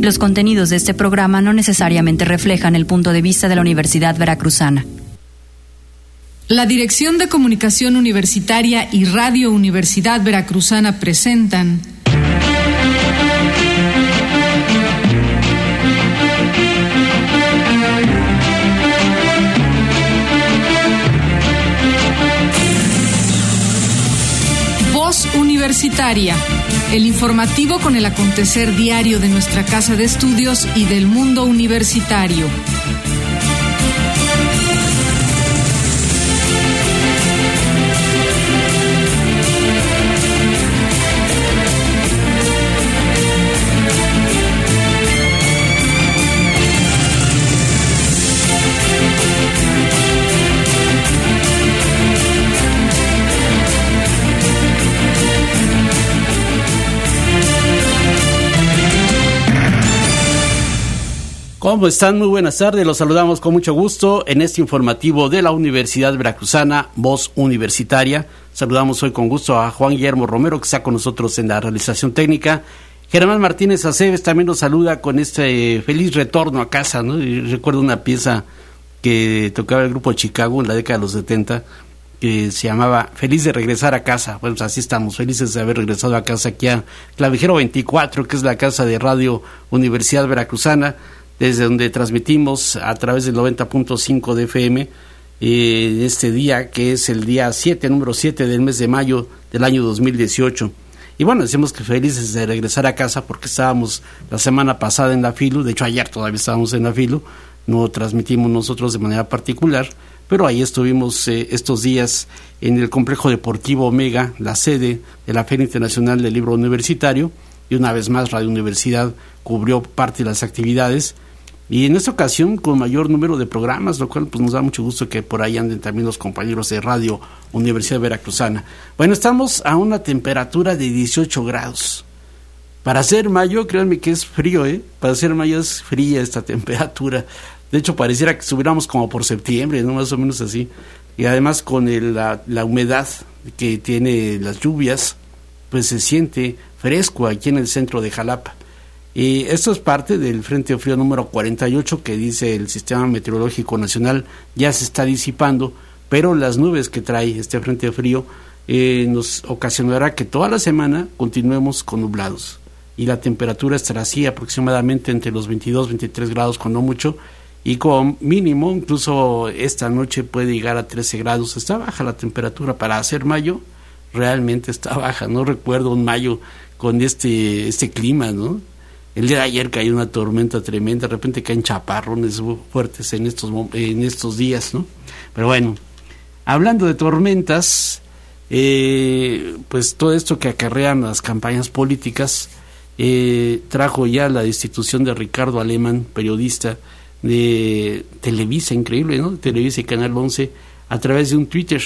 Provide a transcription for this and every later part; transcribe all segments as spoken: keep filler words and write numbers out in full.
Los contenidos de este programa no necesariamente reflejan el punto de vista de la Universidad Veracruzana. La Dirección de Comunicación Universitaria y Radio Universidad Veracruzana presentan Voz Universitaria, el informativo con el acontecer diario de nuestra casa de estudios y del mundo universitario. ¿Cómo están? Muy buenas tardes, los saludamos con mucho gusto en este informativo de la Universidad Veracruzana, Voz Universitaria. Saludamos hoy con gusto a Juan Guillermo Romero, que está con nosotros en la realización técnica. Germán Martínez Aceves también nos saluda con este feliz retorno a casa, ¿no? Y recuerdo una pieza que tocaba el grupo Chicago en la década de los setenta, que se llamaba Feliz de regresar a casa. Bueno, pues así estamos, felices de haber regresado a casa aquí a Clavijero veinticuatro, que es la casa de Radio Universidad Veracruzana, desde donde transmitimos a través del noventa punto cinco de F M eh, en este día, que es el día siete, número siete del mes de mayo del año dos mil dieciocho. Y bueno, decimos que felices de regresar a casa porque estábamos la semana pasada en la FILU, de hecho ayer todavía estábamos en la FILU, no transmitimos nosotros de manera particular, pero ahí estuvimos eh, estos días en el Complejo Deportivo Omega, la sede de la Feria Internacional del Libro Universitario, y una vez más Radio Universidad cubrió parte de las actividades, y en esta ocasión con mayor número de programas, lo cual pues nos da mucho gusto que por ahí anden también los compañeros de Radio Universidad Veracruzana. Bueno, estamos a una temperatura de dieciocho grados. Para ser mayo, créanme que es frío, ¿eh? Para ser mayo es fría esta temperatura. De hecho, pareciera que estuviéramos como por septiembre, ¿no? Más o menos así. Y además con el, la, la humedad que tiene las lluvias, pues se siente fresco aquí en el centro de Jalapa. Y esto es parte del Frente Frío número cuarenta y ocho, que dice el Sistema Meteorológico Nacional ya se está disipando, pero las nubes que trae este Frente Frío eh, nos ocasionará que toda la semana continuemos con nublados, y la temperatura estará así aproximadamente entre los veintidós, veintitrés grados cuando mucho, y con mínimo incluso esta noche puede llegar a trece grados. Está baja la temperatura para hacer mayo, realmente está baja. No recuerdo un mayo con este este clima, ¿no? El día de ayer cayó una tormenta tremenda, de repente caen chaparrones fuertes en estos en estos días, ¿no? Pero bueno, hablando de tormentas, eh, pues todo esto que acarrean las campañas políticas eh, trajo ya la destitución de Ricardo Alemán, periodista de Televisa, increíble, ¿no? Televisa y Canal once, a través de un Twitter.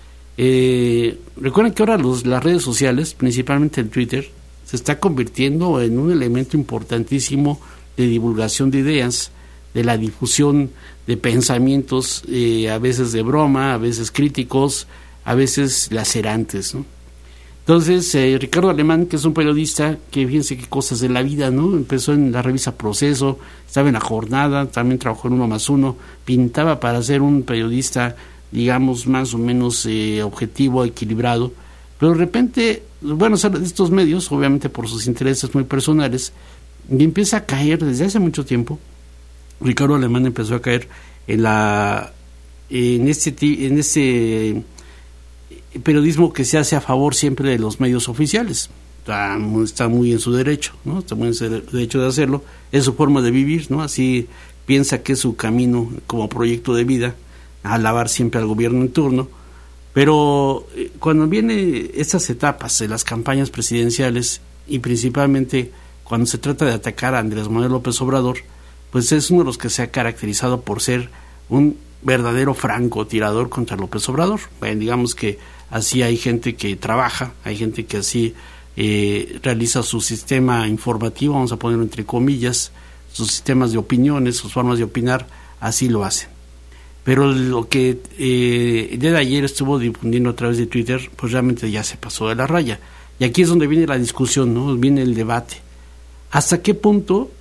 Eh, recuerden que ahora los, las redes sociales, principalmente el Twitter, se está convirtiendo en un elemento importantísimo de divulgación de ideas, de la difusión de pensamientos, eh, a veces de broma, a veces críticos, a veces lacerantes, ¿no? Entonces, eh, Ricardo Alemán, que es un periodista que fíjense qué cosas de la vida, ¿no? Empezó en la revista Proceso, estaba en La Jornada, también trabajó en Uno más Uno, pintaba para ser un periodista, digamos, más o menos eh, objetivo, equilibrado, pero de repente, bueno, sale de estos medios, obviamente por sus intereses muy personales, y empieza a caer desde hace mucho tiempo. Ricardo Alemán empezó a caer en la en este en este periodismo que se hace a favor siempre de los medios oficiales. Está, está muy en su derecho, ¿no? Está muy en su derecho de hacerlo, es su forma de vivir, ¿no? Así piensa que es su camino como proyecto de vida, alabar siempre al gobierno en turno. Pero eh, cuando vienen estas etapas de las campañas presidenciales, y principalmente cuando se trata de atacar a Andrés Manuel López Obrador, pues es uno de los que se ha caracterizado por ser un verdadero francotirador contra López Obrador. Bueno, digamos que así hay gente que trabaja, hay gente que así eh, realiza su sistema informativo, vamos a ponerlo entre comillas, sus sistemas de opiniones, sus formas de opinar, así lo hacen. Pero lo que eh, el día de ayer estuvo difundiendo a través de Twitter, pues realmente ya se pasó de la raya. Y aquí es donde viene la discusión, ¿no? Viene el debate. ¿Hasta qué punto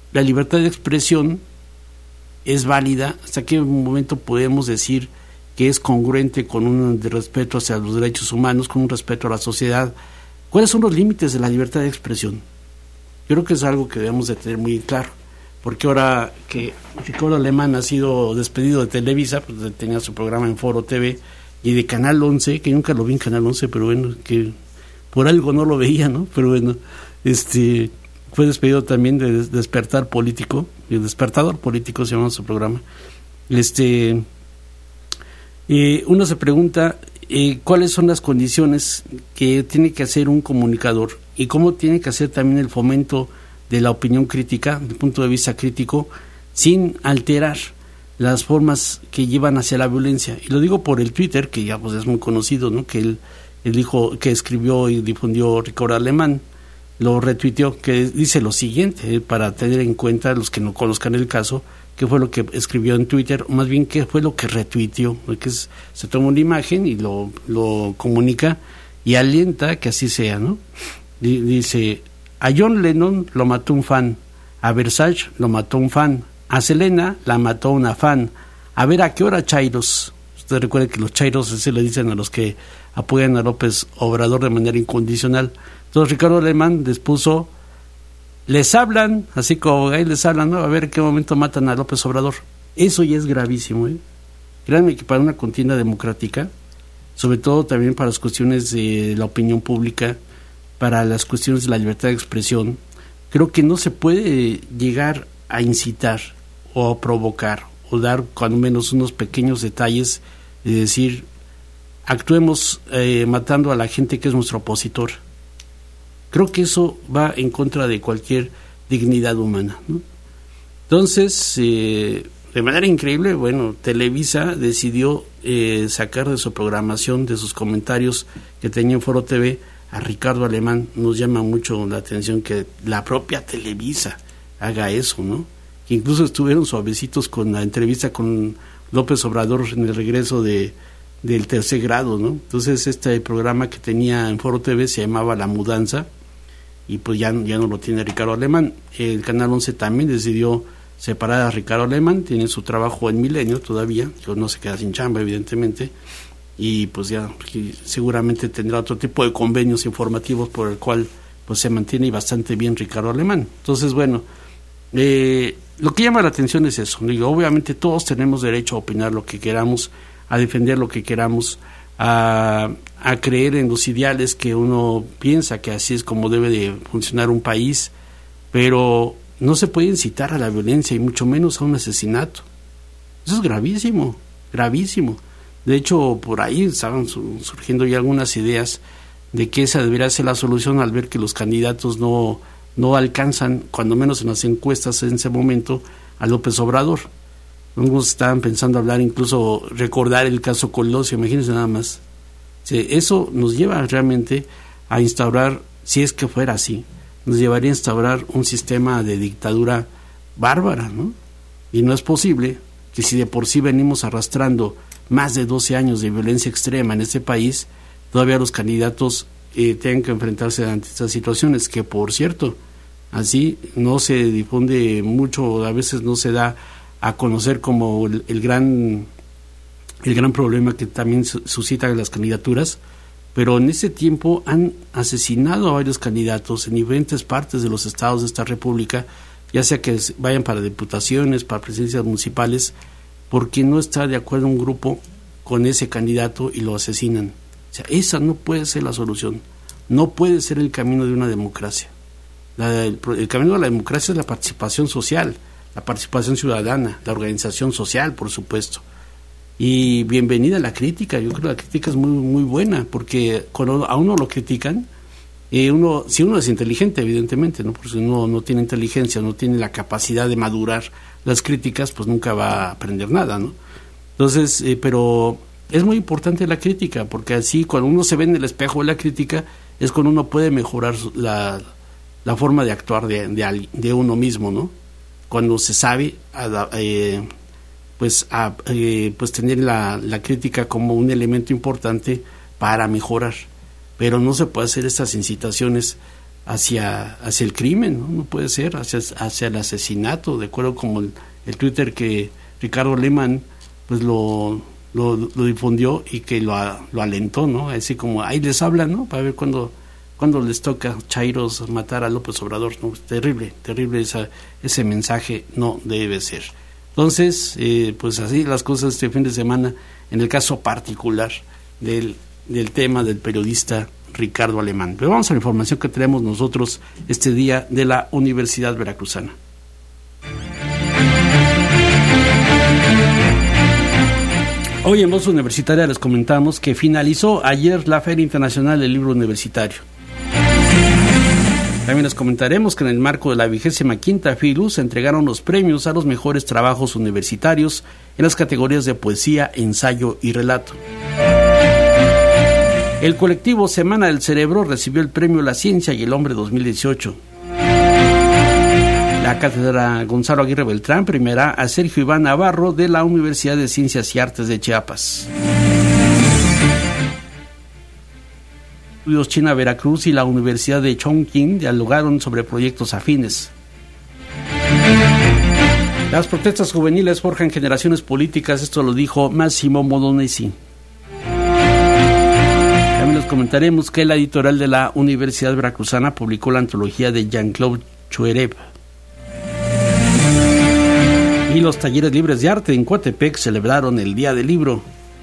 la libertad de expresión es válida, hasta qué momento podemos decir que es congruente con un respeto hacia los derechos humanos, con un respeto a la sociedad. ¿Cuáles son los límites de la libertad de expresión? Yo creo que es algo que debemos de tener muy claro, porque ahora que Ricardo Alemán ha sido despedido de Televisa, pues tenía su programa en Foro T V, y de Canal once, que nunca lo vi en Canal once, pero bueno, que por algo no lo veía, ¿no? Pero bueno, este fue despedido también de Despertar Político, el Despertador Político se llama su programa. Este, eh, uno se pregunta eh, cuáles son las condiciones que tiene que hacer un comunicador y cómo tiene que hacer también el fomento de la opinión crítica, del punto de vista crítico, sin alterar las formas que llevan hacia la violencia. Y lo digo por el Twitter, que ya pues es muy conocido, ¿no? Que él, él dijo, que escribió y difundió Ricardo Alemán, lo retuiteó, que dice lo siguiente, eh, para tener en cuenta los que no conozcan el caso, qué fue lo que escribió en Twitter, o más bien qué fue lo que retuiteó, que es, se toma una imagen y lo, lo comunica y alienta que así sea, ¿no? D- dice, a John Lennon lo mató un fan, a Versace lo mató un fan, a Selena la mató una fan, a ver a qué hora chairos. Usted recuerda que los chairos se le dicen a los que apoyan a López Obrador de manera incondicional. Entonces Ricardo Alemán les puso, les hablan, así como ahí les hablan, ¿no? A ver en qué momento matan a López Obrador. Eso ya es gravísimo, ¿eh? Créanme que para una contienda democrática, sobre todo también para las cuestiones de la opinión pública, para las cuestiones de la libertad de expresión, creo que no se puede llegar a incitar o a provocar o dar cuando menos unos pequeños detalles de decir, actuemos eh, matando a la gente que es nuestro opositor. Creo que eso va en contra de cualquier dignidad humana, ¿no? Entonces, eh, de manera increíble, bueno, Televisa decidió eh, sacar de su programación, de sus comentarios que tenía en Foro T V, a Ricardo Alemán. Nos llama mucho la atención que la propia Televisa haga eso, ¿no? Que incluso estuvieron suavecitos con la entrevista con López Obrador en el regreso de del tercer grado, ¿no? Entonces este programa que tenía en Foro T V se llamaba La Mudanza, y pues ya, ya no lo tiene Ricardo Alemán. El Canal once también decidió separar a Ricardo Alemán, tiene su trabajo en Milenio todavía, que no se queda sin chamba evidentemente, y pues ya seguramente tendrá otro tipo de convenios informativos por el cual pues se mantiene bastante bien Ricardo Alemán. Entonces bueno, eh, lo que llama la atención es eso. Digo, obviamente todos tenemos derecho a opinar lo que queramos, a defender lo que queramos, a, a creer en los ideales que uno piensa que así es como debe de funcionar un país, pero no se puede incitar a la violencia y mucho menos a un asesinato. Eso es gravísimo, gravísimo. De hecho, por ahí estaban surgiendo ya algunas ideas de que esa debería ser la solución al ver que los candidatos no, no alcanzan, cuando menos en las encuestas en ese momento, a López Obrador. Algunos estaban pensando hablar, incluso recordar el caso Colosio, imagínense nada más. Eso nos lleva realmente a instaurar, si es que fuera así, nos llevaría a instaurar un sistema de dictadura bárbara, ¿no? Y no es posible que si de por sí venimos arrastrando más de doce años de violencia extrema en este país, todavía los candidatos eh, tengan que enfrentarse ante estas situaciones, que por cierto, así no se difunde mucho, a veces no se da a conocer como el, el gran el gran problema que también suscitan las candidaturas, pero en ese tiempo han asesinado a varios candidatos en diferentes partes de los estados de esta república, ya sea que vayan para diputaciones, para presidencias municipales, porque no está de acuerdo un grupo con ese candidato y lo asesinan. O sea, esa no puede ser la solución, no puede ser el camino de una democracia. La, el, el camino de la democracia es la participación social, la participación ciudadana, la organización social, por supuesto. Y bienvenida a la crítica. Yo creo que la crítica es muy muy buena, porque cuando a uno lo critican, eh, uno si uno es inteligente, evidentemente, no, porque si uno no tiene inteligencia, no tiene la capacidad de madurar las críticas, pues nunca va a aprender nada, ¿no? Entonces, eh, pero es muy importante la crítica, porque así cuando uno se ve en el espejo de la crítica, es cuando uno puede mejorar la, la forma de actuar de, de, de uno mismo, ¿no? Cuando se sabe eh, pues a, eh, pues tener la, la crítica como un elemento importante para mejorar, pero no se puede hacer estas incitaciones hacia, hacia el crimen, ¿no? No puede ser, hacia, hacia el asesinato, de acuerdo con el, el Twitter que Ricardo Alemán pues lo, lo, lo difundió y que lo, lo alentó, ¿no? Así como, ahí les hablan, ¿no? Para ver cuándo, cuándo les toca chairos matar a López Obrador, ¿no? Terrible, terrible esa, ese mensaje, no debe ser. Entonces, eh, pues así las cosas este fin de semana, en el caso particular del, del tema del periodista Ricardo Alemán. Pero vamos a la información que tenemos nosotros este día de la Universidad Veracruzana. Hoy en Voz Universitaria les comentamos que finalizó ayer la Feria Internacional del Libro Universitario. También les comentaremos que en el marco de la vigésima quinta FILU se entregaron los premios a los mejores trabajos universitarios en las categorías de poesía, ensayo y relato. El colectivo Semana del Cerebro recibió el premio La Ciencia y el Hombre dos mil dieciocho. La cátedra Gonzalo Aguirre Beltrán premiará a Sergio Iván Navarro de la Universidad de Ciencias y Artes de Chiapas. Estudios China Veracruz y la Universidad de Chongqing dialogaron sobre proyectos afines. Las protestas juveniles forjan generaciones políticas, esto lo dijo Massimo Modonesi. También les comentaremos que la editorial de la Universidad Veracruzana publicó la antología de Jean-Claude Chuerev. Y los talleres libres de arte en Coatepec celebraron el Día del Libro.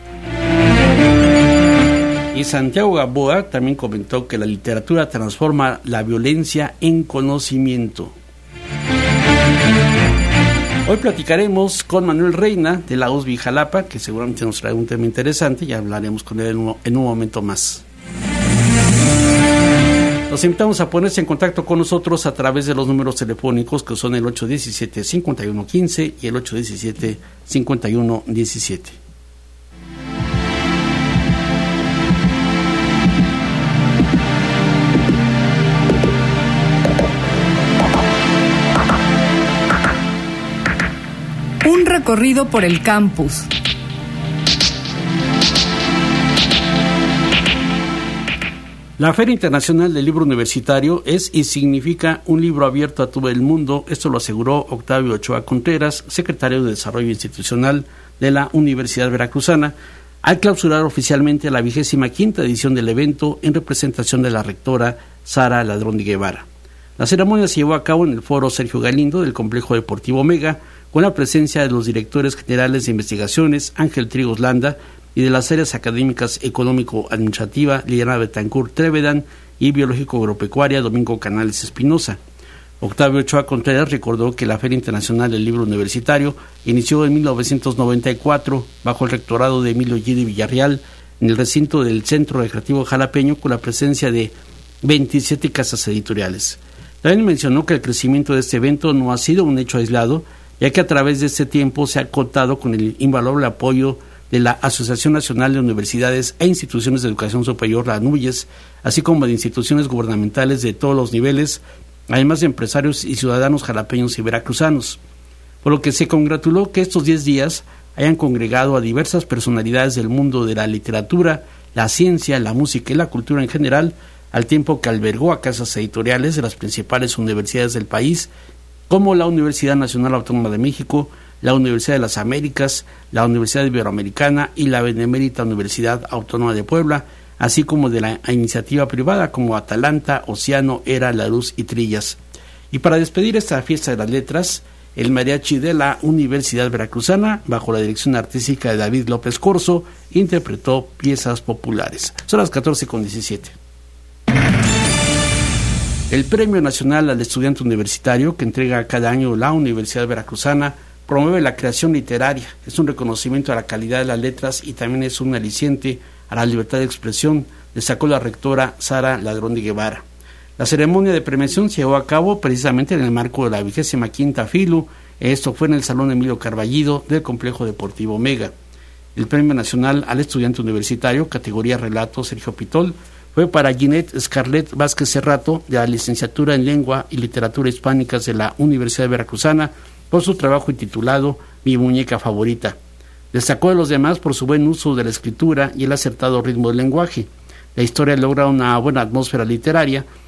Y Santiago Gamboa también comentó que la literatura transforma la violencia en conocimiento. Hoy platicaremos con Manuel Reina de la U S B Jalapa, que seguramente nos trae un tema interesante, y hablaremos con él en un, en un momento más. Los invitamos a ponerse en contacto con nosotros a través de los números telefónicos que son el ocho uno siete, cinco uno uno cinco y el ocho uno siete, cinco uno uno siete. Un recorrido por el campus. La Feria Internacional del Libro Universitario es y significa un libro abierto a todo el mundo. Esto lo aseguró Octavio Ochoa Contreras, secretario de Desarrollo Institucional de la Universidad Veracruzana, al clausurar oficialmente la vigésima quinta edición del evento en representación de la rectora Sara Ladrón de Guevara. La ceremonia se llevó a cabo en el Foro Sergio Galindo del Complejo Deportivo Omega, con la presencia de los directores generales de investigaciones Ángel Trigos Landa y de las áreas académicas económico-administrativa Liliana Betancourt Trevedan y biológico agropecuaria Domingo Canales Espinosa. Octavio Ochoa Contreras recordó que la Feria Internacional del Libro Universitario inició en mil novecientos noventa y cuatro bajo el rectorado de Emilio G. de Villarreal en el recinto del Centro Recreativo Jalapeño con la presencia de veintisiete casas editoriales. También mencionó que el crecimiento de este evento no ha sido un hecho aislado, ya que a través de este tiempo se ha contado con el invaluable apoyo de la Asociación Nacional de Universidades e Instituciones de Educación Superior, la ANUYES, así como de instituciones gubernamentales de todos los niveles, además de empresarios y ciudadanos jalapeños y veracruzanos, por lo que se congratuló que estos diez días hayan congregado a diversas personalidades del mundo de la literatura, la ciencia, la música y la cultura en general, al tiempo que albergó a casas editoriales de las principales universidades del país, como la Universidad Nacional Autónoma de México, la Universidad de las Américas, la Universidad Iberoamericana y la Benemérita Universidad Autónoma de Puebla, así como de la iniciativa privada como Atalanta, Océano, Era, La Luz y Trillas. Y para despedir esta fiesta de las letras, el mariachi de la Universidad Veracruzana, bajo la dirección artística de David López Corso, interpretó piezas populares. Son las catorce con diecisiete. El Premio Nacional al Estudiante Universitario, que entrega cada año la Universidad Veracruzana, promueve la creación literaria. Es un reconocimiento a la calidad de las letras y también es un aliciente a la libertad de expresión, destacó la rectora Sara Ladrón de Guevara. La ceremonia de premiación se llevó a cabo precisamente en el marco de la vigésima quinta FILU. Esto fue en el Salón Emilio Carballido del Complejo Deportivo Omega. El Premio Nacional al Estudiante Universitario, categoría Relato, Sergio Pitol, fue para Ginette Scarlett Vázquez Cerrato, de la Licenciatura en Lengua y Literatura Hispánicas de la Universidad Veracruzana, por su trabajo intitulado Mi muñeca favorita. Destacó de los demás por su buen uso de la escritura y el acertado ritmo del lenguaje. La historia logra una buena atmósfera literaria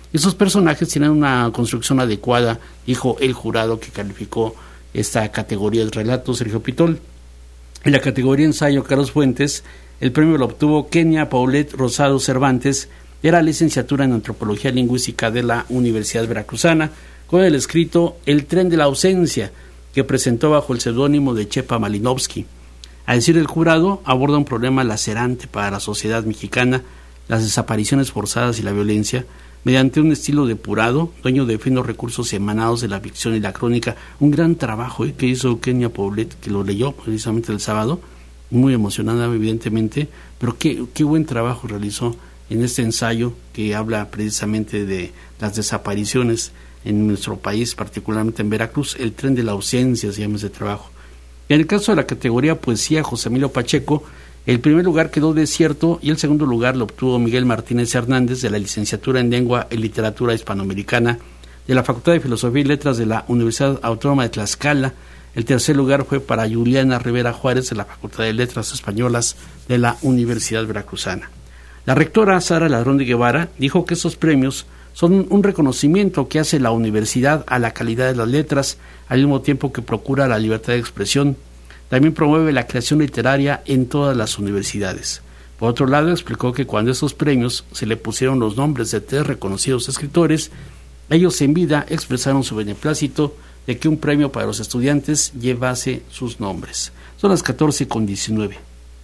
Esos personajes tienen una construcción adecuada, dijo el jurado que calificó esta categoría de relatos, Sergio Pitol. En la categoría ensayo Carlos Fuentes, el premio lo obtuvo Kenia Paulette Rosado Cervantes, de la licenciatura en Antropología Lingüística de la Universidad Veracruzana, con el escrito El tren de la ausencia, que presentó bajo el seudónimo de Chepa Malinovsky. A decir del jurado, aborda un problema lacerante para la sociedad mexicana, las desapariciones forzadas y la violencia, mediante un estilo depurado, dueño de finos recursos emanados de la ficción y la crónica. Un gran trabajo ¿eh? que hizo Kenia Paulette, que lo leyó precisamente el sábado, muy emocionada evidentemente, pero qué, qué buen trabajo realizó en este ensayo que habla precisamente de las desapariciones en nuestro país, particularmente en Veracruz. El tren de la ausencia se llama ese trabajo. En el caso de la categoría Poesía, José Emilio Pacheco, el primer lugar quedó desierto y el segundo lugar lo obtuvo Miguel Martínez Hernández, de la licenciatura en Lengua y Literatura Hispanoamericana de la Facultad de Filosofía y Letras de la Universidad Autónoma de Tlaxcala. El tercer lugar fue para Juliana Rivera Juárez, de la Facultad de Letras Españolas de la Universidad Veracruzana. La rectora Sara Ladrón de Guevara dijo que estos premios son un reconocimiento que hace la universidad a la calidad de las letras, al mismo tiempo que procura la libertad de expresión. También promueve la creación literaria en todas las universidades. Por otro lado, explicó que cuando estos premios se le pusieron los nombres de tres reconocidos escritores, ellos en vida expresaron su beneplácito de que un premio para los estudiantes llevase sus nombres. Son las catorce con diecinueve.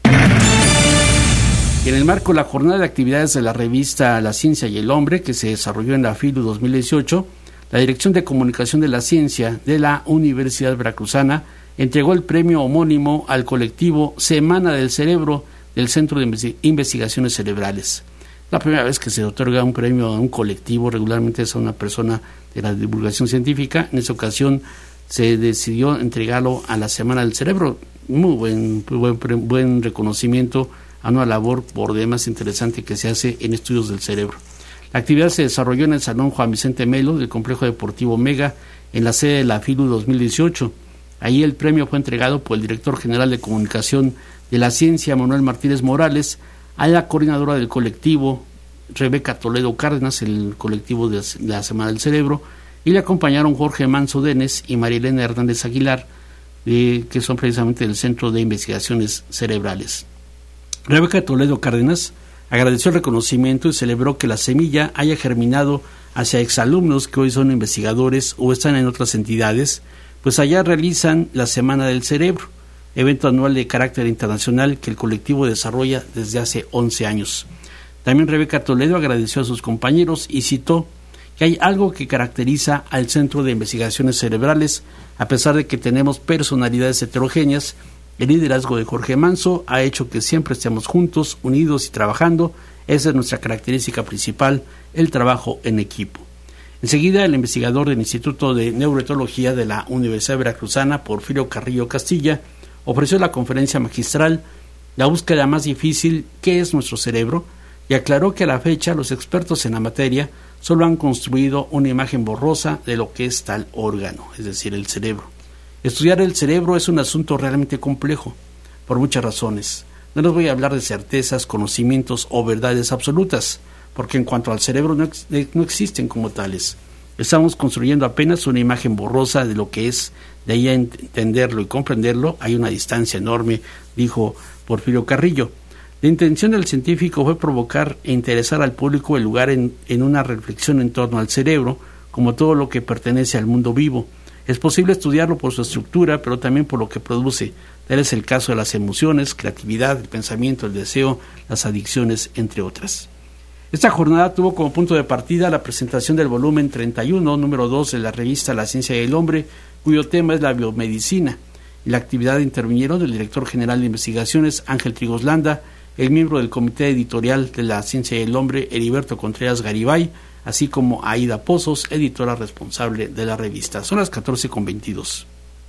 En el marco de la jornada de actividades de la revista La Ciencia y el Hombre, que se desarrolló en la FILU dos mil dieciocho, la Dirección de Comunicación de la Ciencia de la Universidad Veracruzana entregó el premio homónimo al colectivo Semana del Cerebro del Centro de Investigaciones Cerebrales. La primera vez que se otorga un premio a un colectivo, regularmente es a una persona de la divulgación científica. En esta ocasión se decidió entregarlo a la Semana del Cerebro. Muy buen, buen, buen reconocimiento a una labor por demás interesante que se hace en estudios del cerebro. La actividad se desarrolló en el Salón Juan Vicente Melo del Complejo Deportivo Mega, en la sede de la FILU dos mil dieciocho. Ahí el premio fue entregado por el director general de Comunicación de la Ciencia, Manuel Martínez Morales, a la coordinadora del colectivo, Rebeca Toledo Cárdenas, el colectivo de la Semana del Cerebro, y le acompañaron Jorge Manso Denes y María Elena Hernández Aguilar, eh, que son precisamente del Centro de Investigaciones Cerebrales. Rebeca Toledo Cárdenas agradeció el reconocimiento y celebró que la semilla haya germinado hacia exalumnos que hoy son investigadores o están en otras entidades, pues allá realizan la Semana del Cerebro, evento anual de carácter internacional que el colectivo desarrolla desde hace once años. También Rebeca Toledo agradeció a sus compañeros y citó que hay algo que caracteriza al Centro de Investigaciones Cerebrales, a pesar de que tenemos personalidades heterogéneas. El liderazgo de Jorge Manso ha hecho que siempre estemos juntos, unidos y trabajando. Esa es nuestra característica principal, el trabajo en equipo. Enseguida, el investigador del Instituto de Neuroetología de la Universidad Veracruzana, Porfirio Carrillo Castilla, ofreció la conferencia magistral La búsqueda más difícil, ¿qué es nuestro cerebro?, y aclaró que a la fecha los expertos en la materia solo han construido una imagen borrosa de lo que es tal órgano, es decir, el cerebro. Estudiar el cerebro es un asunto realmente complejo, por muchas razones. No les voy a hablar de certezas, conocimientos o verdades absolutas, porque en cuanto al cerebro no, ex- no existen como tales. Estamos construyendo apenas una imagen borrosa de lo que es. De ahí a entenderlo y comprenderlo hay una distancia enorme, dijo Porfirio Carrillo. La intención del científico fue provocar e interesar al público el lugar en, en una reflexión en torno al cerebro, como todo lo que pertenece al mundo vivo. Es posible estudiarlo por su estructura, pero también por lo que produce. Tal es el caso de las emociones, creatividad, el pensamiento, el deseo, las adicciones, entre otras. Esta jornada tuvo como punto de partida la presentación del volumen treinta y uno, número dos de la revista La Ciencia y el Hombre, cuyo tema es la biomedicina. En la actividad intervinieron el director general de investigaciones, Ángel Trigos Landa, el miembro del comité editorial de La Ciencia y el Hombre, Heriberto Contreras Garibay, así como Aida Pozos, editora responsable de la revista. Son las catorce con veintidós.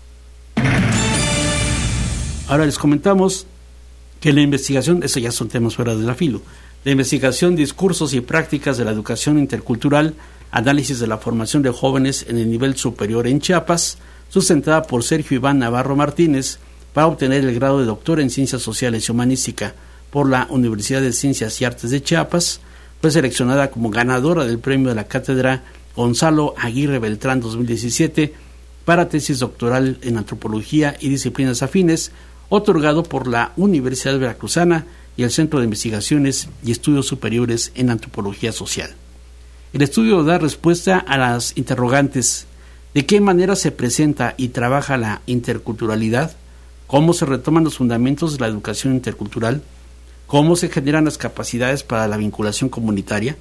Ahora les comentamos que la investigación, eso ya son temas fuera de la filo, la investigación, discursos y prácticas de la educación intercultural, análisis de la formación de jóvenes en el nivel superior en Chiapas, sustentada por Sergio Iván Navarro Martínez, para obtener el grado de doctor en Ciencias Sociales y Humanística por la Universidad de Ciencias y Artes de Chiapas, fue seleccionada como ganadora del premio de la Cátedra Gonzalo Aguirre Beltrán dos mil diecisiete para tesis doctoral en antropología y disciplinas afines, otorgado por la Universidad Veracruzana y el Centro de Investigaciones y Estudios Superiores en Antropología Social. El estudio da respuesta a las interrogantes: ¿de qué manera se presenta y trabaja la interculturalidad? ¿Cómo se retoman los fundamentos de la educación intercultural? ¿Cómo se generan las capacidades para la vinculación comunitaria?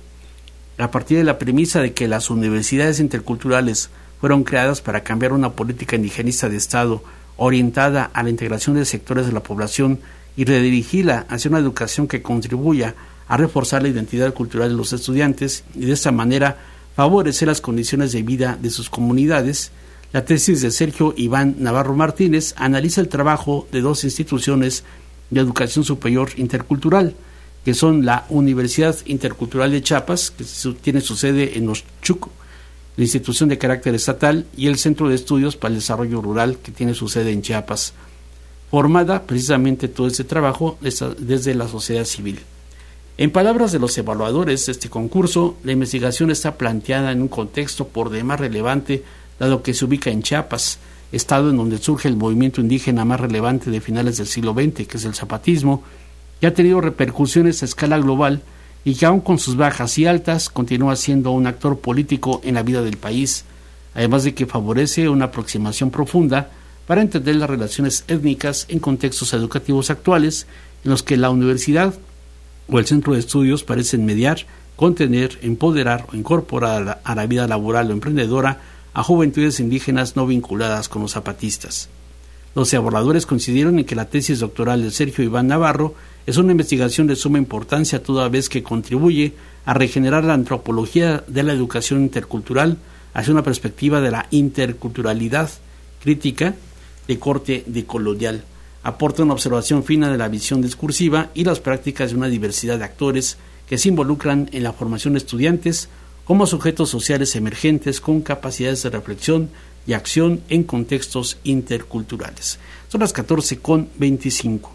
A partir de la premisa de que las universidades interculturales fueron creadas para cambiar una política indigenista de Estado orientada a la integración de sectores de la población y redirigirla hacia una educación que contribuya a reforzar la identidad cultural de los estudiantes y de esta manera favorecer las condiciones de vida de sus comunidades, la tesis de Sergio Iván Navarro Martínez analiza el trabajo de dos instituciones de educación superior intercultural, que son la Universidad Intercultural de Chiapas, que tiene su sede en Oxchuco, la institución de carácter estatal, y el Centro de Estudios para el Desarrollo Rural, que tiene su sede en Chiapas, formada precisamente todo este trabajo desde la sociedad civil. En palabras de los evaluadores de este concurso, la investigación está planteada en un contexto por demás relevante, dado que se ubica en Chiapas, estado en donde surge el movimiento indígena más relevante de finales del siglo veinte, que es el zapatismo, que ha tenido repercusiones a escala global y que aún con sus bajas y altas continúa siendo un actor político en la vida del país, además de que favorece una aproximación profunda para entender las relaciones étnicas en contextos educativos actuales en los que la universidad o el centro de estudios parecen mediar, contener, empoderar o incorporar a la, a la vida laboral o emprendedora a juventudes indígenas no vinculadas con los zapatistas. Los evaluadores coincidieron en que la tesis doctoral de Sergio Iván Navarro es una investigación de suma importancia toda vez que contribuye a regenerar la antropología de la educación intercultural hacia una perspectiva de la interculturalidad crítica de corte decolonial. Aporta una observación fina de la visión discursiva y las prácticas de una diversidad de actores que se involucran en la formación de estudiantes como sujetos sociales emergentes con capacidades de reflexión y acción en contextos interculturales. Son las catorce con veinticinco.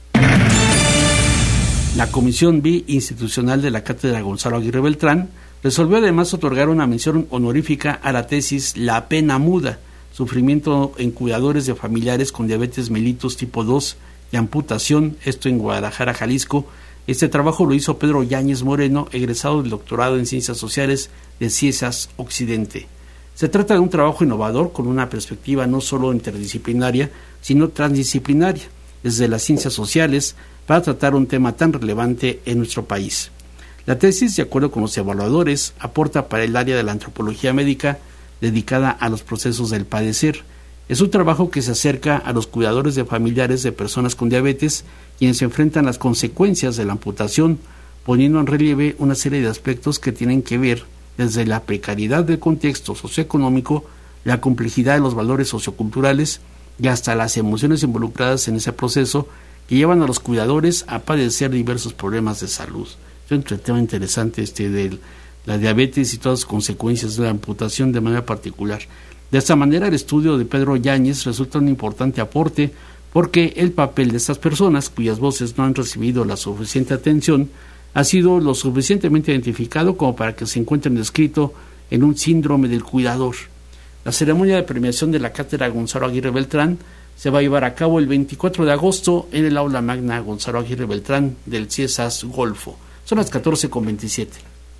La Comisión Bi-Institucional de la Cátedra Gonzalo Aguirre Beltrán resolvió además otorgar una mención honorífica a la tesis La pena muda, sufrimiento en cuidadores de familiares con diabetes mellitus tipo dos y amputación, esto en Guadalajara, Jalisco. Este trabajo lo hizo Pedro Yáñez Moreno, egresado del doctorado en Ciencias Sociales de CIESAS Occidente. Se trata de un trabajo innovador con una perspectiva no solo interdisciplinaria, sino transdisciplinaria, desde las ciencias sociales, para tratar un tema tan relevante en nuestro país. La tesis, de acuerdo con los evaluadores, aporta para el área de la antropología médica dedicada a los procesos del padecer. Es un trabajo que se acerca a los cuidadores de familiares de personas con diabetes, quienes se enfrentan las consecuencias de la amputación, poniendo en relieve una serie de aspectos que tienen que ver desde la precariedad del contexto socioeconómico, la complejidad de los valores socioculturales y hasta las emociones involucradas en ese proceso que llevan a los cuidadores a padecer diversos problemas de salud. Es un tema interesante este de la diabetes y todas las consecuencias de la amputación de manera particular. De esta manera, el estudio de Pedro Yáñez resulta un importante aporte porque el papel de estas personas, cuyas voces no han recibido la suficiente atención, ha sido lo suficientemente identificado como para que se encuentren descrito en un síndrome del cuidador. La ceremonia de premiación de la Cátedra Gonzalo Aguirre Beltrán se va a llevar a cabo el veinticuatro de agosto en el Aula Magna Gonzalo Aguirre Beltrán del CIESAS Golfo. Son las catorce con veintisiete.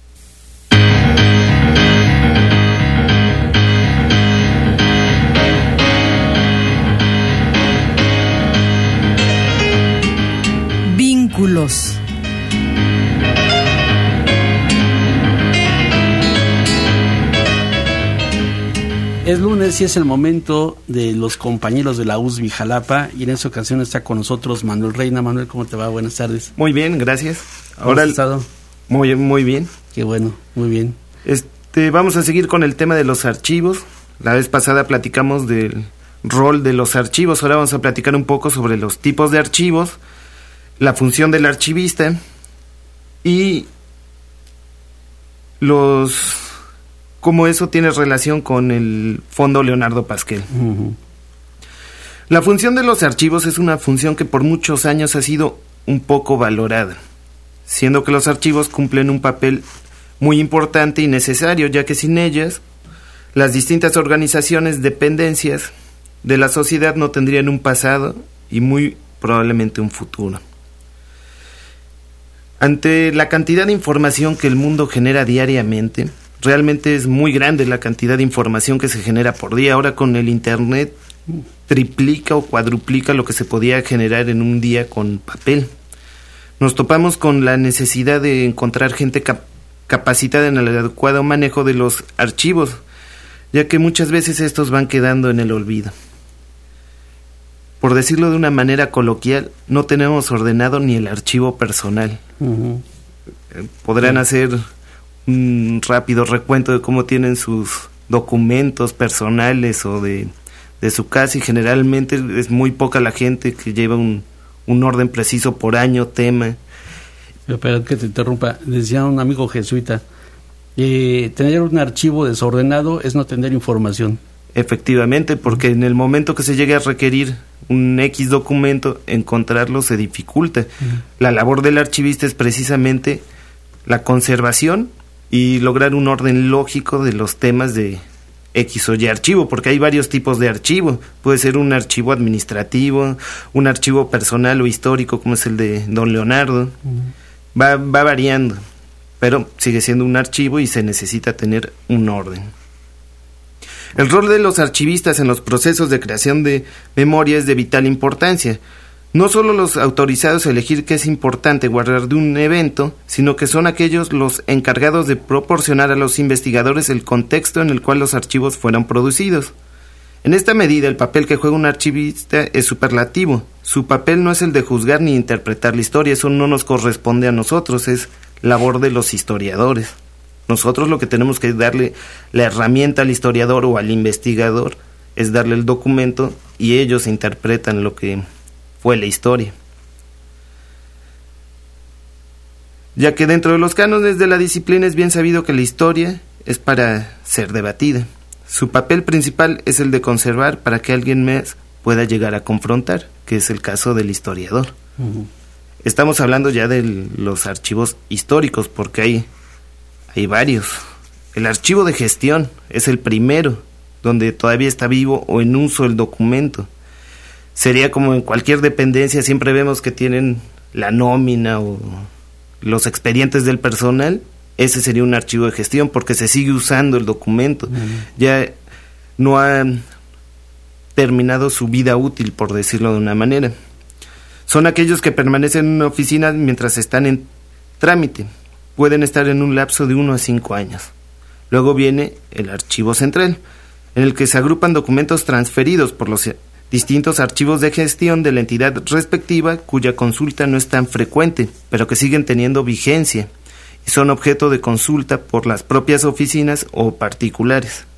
Vínculos. Es lunes y es el momento de los compañeros de la U S B Jalapa, y en esta ocasión está con nosotros Manuel Reina. Manuel, ¿cómo te va? Buenas tardes. Muy bien, gracias. ¿Cómo has estado? Muy, muy bien. Qué bueno, muy bien. Este, vamos a seguir con el tema de los archivos. La vez pasada platicamos del rol de los archivos, ahora vamos a platicar un poco sobre los tipos de archivos, la función del archivista y los... cómo eso tiene relación con el Fondo Leonardo Pasquel. Uh-huh. La función de los archivos es una función que por muchos años ha sido un poco valorada. siendo que los archivos cumplen un papel muy importante y necesario, ya que sin ellas, las distintas organizaciones, dependencias de la sociedad no tendrían un pasado y muy probablemente un futuro. Ante la cantidad de información que el mundo genera diariamente, realmente es muy grande la cantidad de información que se genera por día. Ahora con el internet triplica o cuadruplica lo que se podía generar en un día con papel. Nos topamos con la necesidad de encontrar gente cap- capacitada en el adecuado manejo de los archivos, ya que muchas veces estos van quedando en el olvido. Por decirlo de una manera coloquial, no tenemos ordenado ni el archivo personal. Uh-huh. Podrán uh-huh. hacer un rápido recuento de cómo tienen sus documentos personales o de, de su casa, y generalmente es muy poca la gente que lleva un, un orden preciso por año, tema. Pero, pero que te interrumpa, decía un amigo jesuita, eh, tener un archivo desordenado es no tener información. Efectivamente, porque en el momento que se llegue a requerir un X documento, encontrarlo se dificulta. Uh-huh. La labor del archivista es precisamente la conservación y lograr un orden lógico de los temas de X o Y archivo, porque hay varios tipos de archivo. Puede ser un archivo administrativo, un archivo personal o histórico, como es el de don Leonardo. Uh-huh. Va, va variando, pero sigue siendo un archivo y se necesita tener un orden. El rol de los archivistas en los procesos de creación de memoria es de vital importancia. No solo los autorizados a elegir qué es importante guardar de un evento, sino que son aquellos los encargados de proporcionar a los investigadores el contexto en el cual los archivos fueron producidos. En esta medida, el papel que juega un archivista es superlativo. Su papel no es el de juzgar ni interpretar la historia, eso no nos corresponde a nosotros, es labor de los historiadores. Nosotros lo que tenemos que darle la herramienta al historiador o al investigador es darle el documento y ellos interpretan lo que fue la historia. Ya que dentro de los cánones de la disciplina es bien sabido que la historia es para ser debatida. Su papel principal es el de conservar para que alguien más pueda llegar a confrontar, que es el caso del historiador. Uh-huh. Estamos hablando ya de los archivos históricos, porque hay Hay varios. El archivo de gestión es el primero, donde todavía está vivo o en uso el documento. Sería como en cualquier dependencia, siempre vemos que tienen la nómina o los expedientes del personal. Ese sería un archivo de gestión porque se sigue usando el documento. Uh-huh. Ya no ha terminado su vida útil, por decirlo de una manera. Son aquellos que permanecen en una oficina mientras están en trámite. Pueden estar en un lapso de uno a cinco años. Luego viene el archivo central, en el que se agrupan documentos transferidos por los distintos archivos de gestión de la entidad respectiva, cuya consulta no es tan frecuente, pero que siguen teniendo vigencia y son objeto de consulta por las propias oficinas o particulares.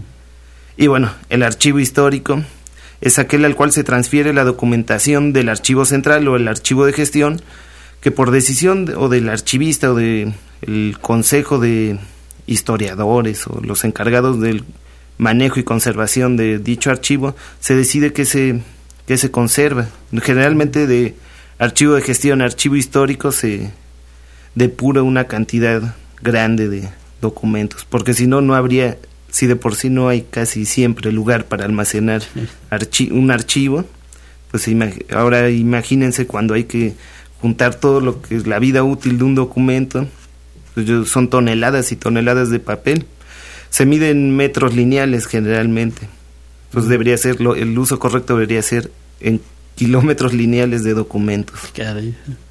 Y bueno, el archivo histórico es aquel al cual se transfiere la documentación del archivo central o el archivo de gestión, que por decisión de, o del archivista o del consejo de historiadores o los encargados del manejo y conservación de dicho archivo, se decide que se, que se conserva. Generalmente de archivo de gestión a archivo histórico se depura una cantidad grande de documentos, porque si no, no habría, si de por sí no hay casi siempre lugar para almacenar archi- un archivo, pues imag- ahora imagínense cuando hay que juntar todo lo que es la vida útil de un documento, pues son toneladas y toneladas de papel. Se mide en metros lineales generalmente. Pues debería ser, lo, el uso correcto debería ser en kilómetros lineales de documentos. Caray.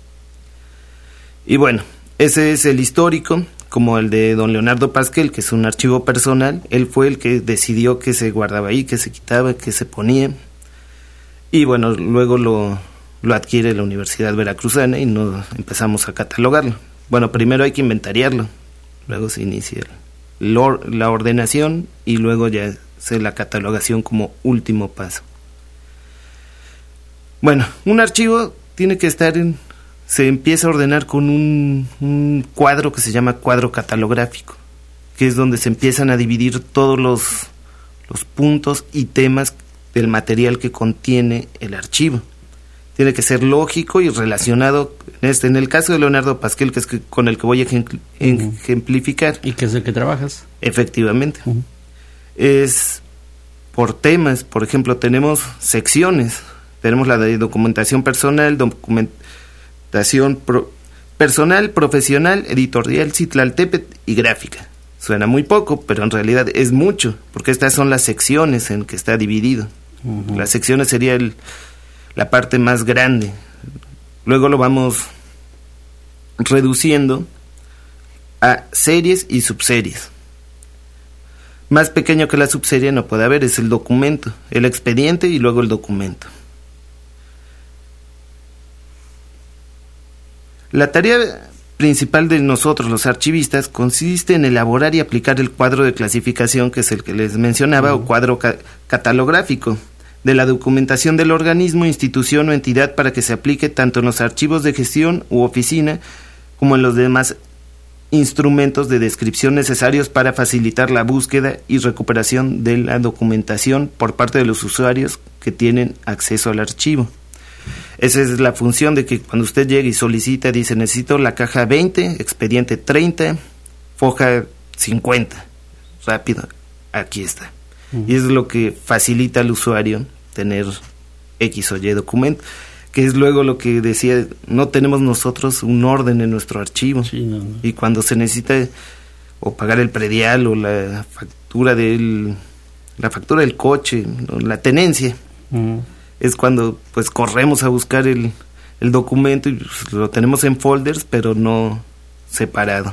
Y bueno, ese es el histórico, como el de don Leonardo Pasquel, que es un archivo personal. Él fue el que decidió qué se guardaba ahí, qué se quitaba, qué se ponía. Y bueno, luego lo... lo adquiere la Universidad Veracruzana y no empezamos a catalogarlo. Bueno, primero hay que inventariarlo, luego se inicia el or, la ordenación y luego ya se la catalogación como último paso. Bueno, un archivo tiene que estar en, se empieza a ordenar con un, un cuadro que se llama cuadro catalográfico, que es donde se empiezan a dividir todos los, los puntos y temas del material que contiene el archivo. tiene que ser lógico y relacionado. En, este, en el caso de Leonardo Pasquel, que es que, con el que voy a ejempl- uh-huh. ejemplificar. ¿Y que es el que trabajas? Efectivamente. Uh-huh. Es por temas, por ejemplo, tenemos secciones. Tenemos la de documentación personal, documentación pro- personal, profesional, editorial, Citlaltépetl y gráfica. Suena muy poco, pero en realidad es mucho, porque estas son las secciones en que está dividido. Uh-huh. Las secciones sería el, la parte más grande. Luego lo vamos reduciendo a series y subseries. Más pequeño que la subserie no puede haber, es el documento, el expediente y luego el documento. La tarea principal de nosotros, los archivistas, consiste en elaborar y aplicar el cuadro de clasificación, que es el que les mencionaba, uh-huh. o cuadro ca- catalográfico, de la documentación del organismo, institución o entidad para que se aplique tanto en los archivos de gestión u oficina como en los demás instrumentos de descripción necesarios para facilitar la búsqueda y recuperación de la documentación por parte de los usuarios que tienen acceso al archivo. Esa es la función de que cuando usted llega y solicita, dice, necesito la caja veinte, expediente treinta, foja cincuenta. Rápido, aquí está. Uh-huh. Y es lo que facilita al usuario tener X o Y documento, que es luego lo que decía, no tenemos nosotros un orden en nuestro archivo. Sí, no, no. Y cuando se necesita o pagar el predial o la factura del la factura del coche, ¿no? La tenencia, uh-huh. es cuando pues corremos a buscar el, el documento y pues, lo tenemos en folders, pero no separado.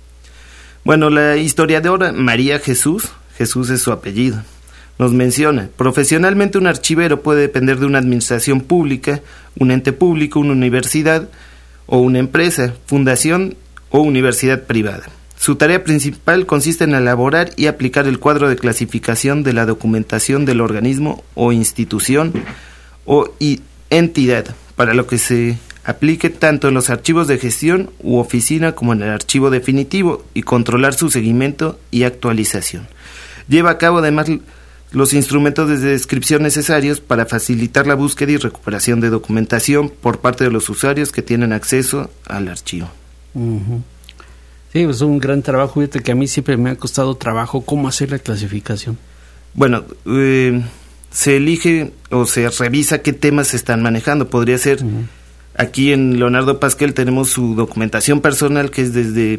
Bueno, la historiadora María Jesús, Jesús es su apellido, nos menciona, profesionalmente un archivero puede depender de una administración pública, un ente público, una universidad o una empresa, fundación o universidad privada. Su tarea principal consiste en elaborar y aplicar el cuadro de clasificación de la documentación del organismo o institución o y entidad, para lo que se aplique tanto en los archivos de gestión u oficina como en el archivo definitivo y controlar su seguimiento y actualización. Lleva a cabo además los instrumentos de descripción necesarios para facilitar la búsqueda y recuperación de documentación por parte de los usuarios que tienen acceso al archivo. Uh-huh. Sí, pues es un gran trabajo. Fíjate que a mí siempre me ha costado trabajo cómo hacer la clasificación. Bueno, eh, se elige o se revisa qué temas se están manejando. Podría ser, uh-huh. aquí en Leonardo Pasquel tenemos su documentación personal, que es desde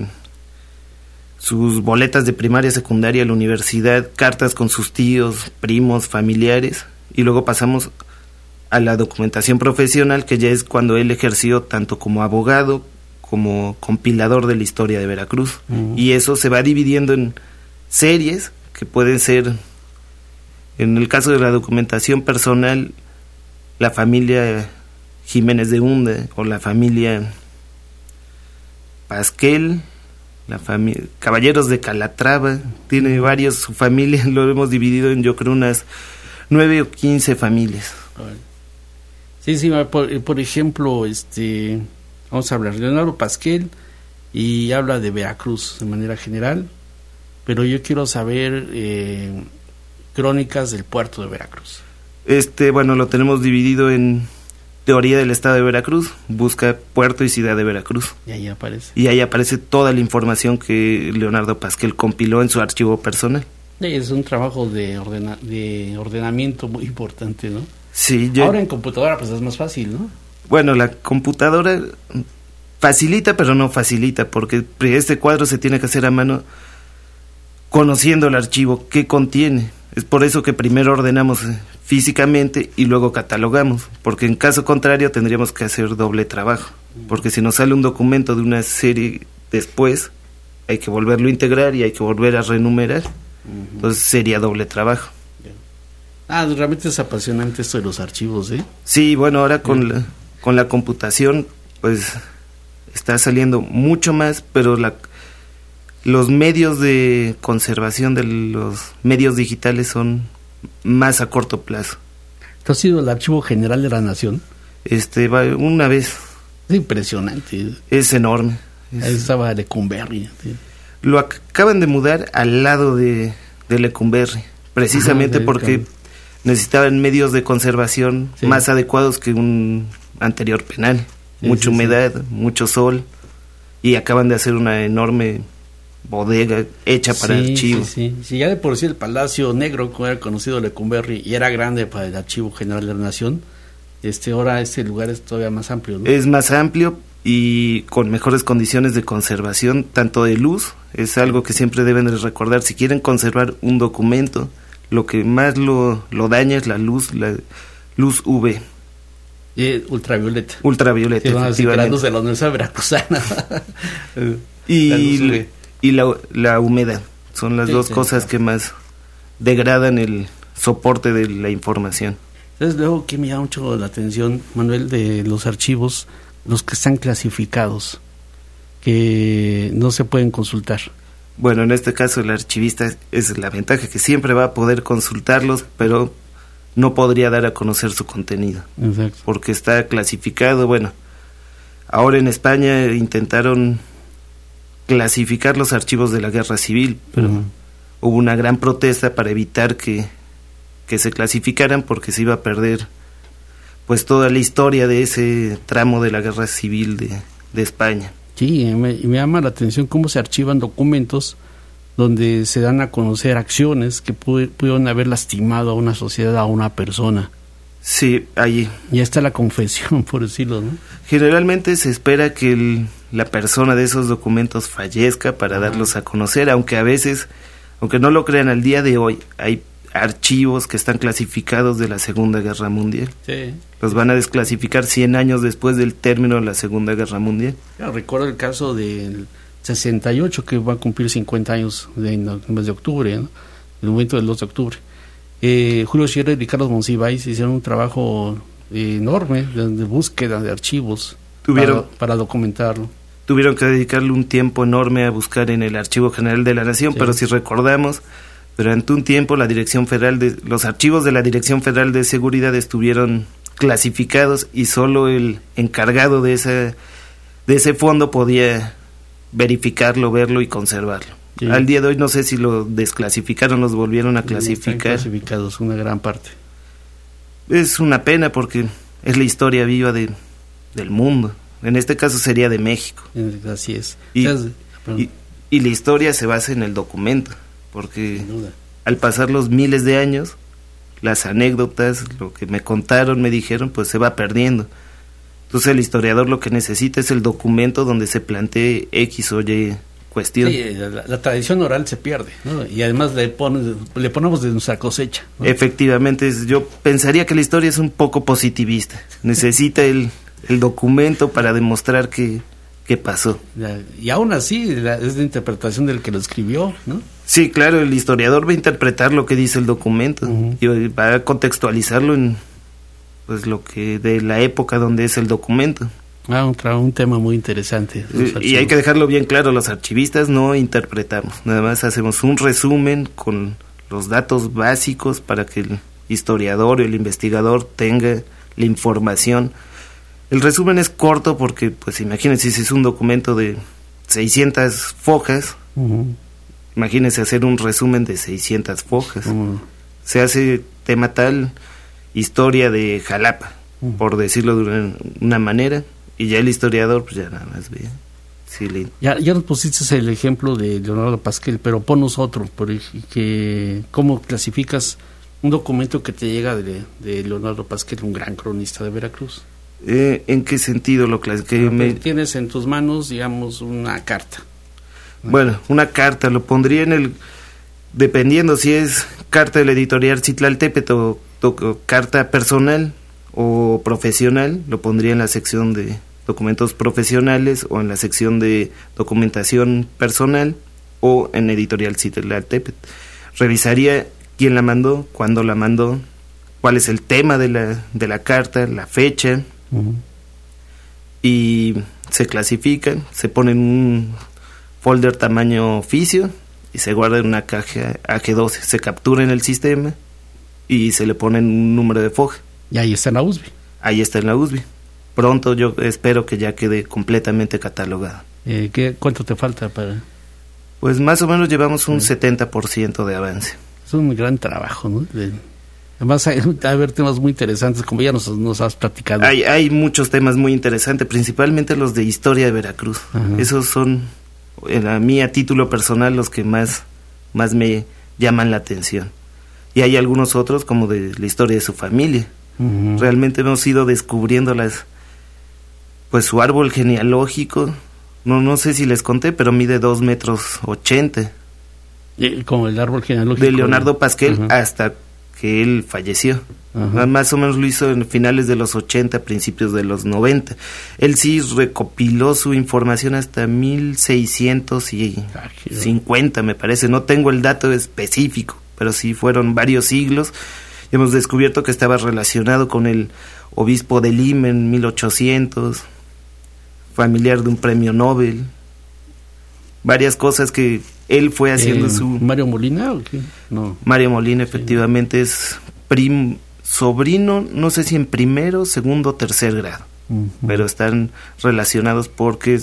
sus boletas de primaria, secundaria, la universidad, cartas con sus tíos, primos, familiares, y luego pasamos a la documentación profesional, que ya es cuando él ejerció tanto como abogado como compilador de la historia de Veracruz. Uh-huh. Y eso se va dividiendo en series que pueden ser, en el caso de la documentación personal, la familia Jiménez de Hunda o la familia Pasquel, la familia Caballeros de Calatrava, tiene varios, su familia lo hemos dividido en yo creo unas nueve o quince familias. Sí, sí, por, por ejemplo, este vamos a hablar de Leonardo Pasquel y habla de Veracruz de manera general, pero yo quiero saber eh, crónicas del puerto de Veracruz. Este, bueno, lo tenemos dividido en teoría del estado de Veracruz, busca puerto y ciudad de Veracruz. Y ahí aparece. Y ahí aparece toda la información que Leonardo Pasquel compiló en su archivo personal. Sí, es un trabajo de, ordena, de ordenamiento muy importante, ¿no? Sí. Yo, ahora en computadora pues es más fácil, ¿no? Bueno, la computadora facilita, pero no facilita, porque este cuadro se tiene que hacer a mano conociendo el archivo, qué contiene. Es por eso que primero ordenamos físicamente y luego catalogamos, porque en caso contrario tendríamos que hacer doble trabajo, porque si nos sale un documento de una serie después, hay que volverlo a integrar y hay que volver a renumerar, uh-huh. entonces sería doble trabajo. Ah, realmente es apasionante esto de los archivos, ¿eh? Sí, bueno, ahora con la, con la computación, pues está saliendo mucho más, pero la los medios de conservación de los medios digitales son más a corto plazo. ¿Tú has sido el Archivo General de la Nación? Este, una vez. Es impresionante. Es enorme. Es... Ahí estaba Lecumberri. Sí. Lo acaban de mudar al lado de, de Lecumberri, precisamente ah, porque necesitaban medios de conservación sí. más adecuados que un anterior penal. Sí, Mucha sí, humedad, sí. mucho sol, y acaban de hacer una enorme bodega hecha para sí, archivos. Sí, sí. sí, ya de por sí el Palacio Negro, como era conocido Lecumberri, y era grande para el Archivo General de la Nación, este ahora este lugar es todavía más amplio, ¿no? Es más amplio y con mejores condiciones de conservación, tanto de luz, es algo que siempre deben de recordar. Si quieren conservar un documento, lo que más lo, lo daña es la luz, la luz U V. Y ultravioleta. Ultravioleta, sí, efectivamente. La luz de la Universidad Veracruzana. y la, y la, la humedad. Son las sí, dos sí, cosas sí. que más degradan el soporte de la información. Entonces, luego que me llama mucho la atención, Manuel, de los archivos, los que están clasificados, que no se pueden consultar. Bueno, en este caso el archivista es, es la ventaja, que siempre va a poder consultarlos, pero no podría dar a conocer su contenido. Exacto. Porque está clasificado. Bueno, ahora en España intentaron clasificar los archivos de la Guerra Civil, pero uh-huh. hubo una gran protesta para evitar que, que se clasificaran, porque se iba a perder pues toda la historia de ese tramo de la Guerra Civil de, de España. Sí, me, me llama la atención cómo se archivan documentos donde se dan a conocer acciones que pu- pudieron haber lastimado a una sociedad, a una persona. Sí, allí. Ya está la confesión, por decirlo, ¿no? Generalmente se espera que el, la persona de esos documentos fallezca para Ajá. darlos a conocer, aunque a veces, aunque no lo crean, al día de hoy hay archivos que están clasificados de la Segunda Guerra Mundial. Sí. Los van a desclasificar cien años después del término de la Segunda Guerra Mundial. Ya, recuerdo el caso del sesenta y ocho, que va a cumplir cincuenta años de, en el mes de octubre, ¿no? El momento del dos de octubre. Eh, Julio Scherer y Carlos Monsiváis hicieron un trabajo eh, enorme de, de búsqueda de archivos tuvieron, para, para documentarlo. Tuvieron que dedicarle un tiempo enorme a buscar en el Archivo General de la Nación, sí. pero si recordamos, durante un tiempo la Dirección Federal de los archivos de la Dirección Federal de Seguridad estuvieron clasificados y solo el encargado de ese de ese fondo podía verificarlo, verlo y conservarlo. Sí. Al día de hoy no sé si lo desclasificaron, los volvieron a clasificar. Están clasificados una gran parte. Es una pena porque es la historia viva de del mundo. En este caso sería de México. Así es. Y, y, y la historia se basa en el documento, porque al pasar los miles de años, las anécdotas, lo que me contaron, me dijeron, pues se va perdiendo. Entonces el historiador lo que necesita es el documento donde se plantee X o Y cuestión. Sí, la, la tradición oral se pierde, ¿no? Y además le, pone, le ponemos de nuestra cosecha, ¿no? Efectivamente, yo pensaría que la historia es un poco positivista. Necesita el, el documento para demostrar que, que pasó. Y aún así la, es la interpretación del que lo escribió, ¿no? Sí, claro, el historiador va a interpretar lo que dice el documento, uh-huh. y va a contextualizarlo en pues lo que de la época donde es el documento. Ah, un, un tema muy interesante. Y, y hay que dejarlo bien claro, los archivistas no interpretamos, nada más hacemos un resumen con los datos básicos para que el historiador o el investigador tenga la información. El resumen es corto porque, pues imagínense, si es un documento de seiscientas fojas, uh-huh. imagínense hacer un resumen de seiscientas fojas. Uh-huh. Se hace tema tal, historia de Jalapa, uh-huh. por decirlo de una, una manera, y ya el historiador pues ya nada más ve. Sí, le... ya, ya nos pusiste el ejemplo de Leonardo Pasquel, pero ponos otro, por que ¿cómo clasificas un documento que te llega de, de Leonardo Pasquel, un gran cronista de Veracruz? Eh, ¿En qué sentido lo clasificas? Me... Tienes en tus manos, digamos, una carta. Bueno, una carta, lo pondría en el... Dependiendo si es carta de la editorial Citlaltépetl o, o carta personal o profesional, lo pondría en la sección de documentos profesionales o en la sección de documentación personal o en editorial Citlaltépetl. Revisaría quién la mandó, cuándo la mandó, cuál es el tema de la, de la carta, la fecha, uh-huh. y se clasifican, se pone en un folder tamaño oficio y se guarda en una caja A G doce, se captura en el sistema y se le pone un número de foja. Y ahí está en la U S B I. Ahí está en la U S B I. Pronto yo espero que ya quede completamente catalogada. Eh, ¿qué, ¿Cuánto te falta para...? Pues más o menos llevamos un sí. setenta por ciento de avance. Es un gran trabajo, ¿no? De... Además, hay, hay haber temas muy interesantes, como ya nos, nos has platicado. Hay, hay muchos temas muy interesantes, principalmente los de historia de Veracruz. Ajá. Esos son, a mí a título personal, los que más, más me llaman la atención. Y hay algunos otros, como de la historia de su familia. Uh-huh. Realmente hemos ido descubriendo las, pues su árbol genealógico. No, no sé si les conté, pero mide dos metros ochenta. Como el árbol genealógico de Leonardo Pasquel, uh-huh, hasta que él falleció. Uh-huh. Más o menos lo hizo en finales de los ochenta, principios de los noventa. Él sí recopiló su información hasta mil seiscientos cincuenta, me parece. No tengo el dato específico, pero sí fueron varios siglos. Y hemos descubierto que estaba relacionado con el obispo de Lima en mil ochocientos, familiar de un premio Nobel. Varias cosas que él fue haciendo. eh, su... ¿Mario Molina o qué? No. Mario Molina, efectivamente, sí. Es prim... sobrino, no sé si en primero, segundo o tercer grado, uh-huh, pero están relacionados porque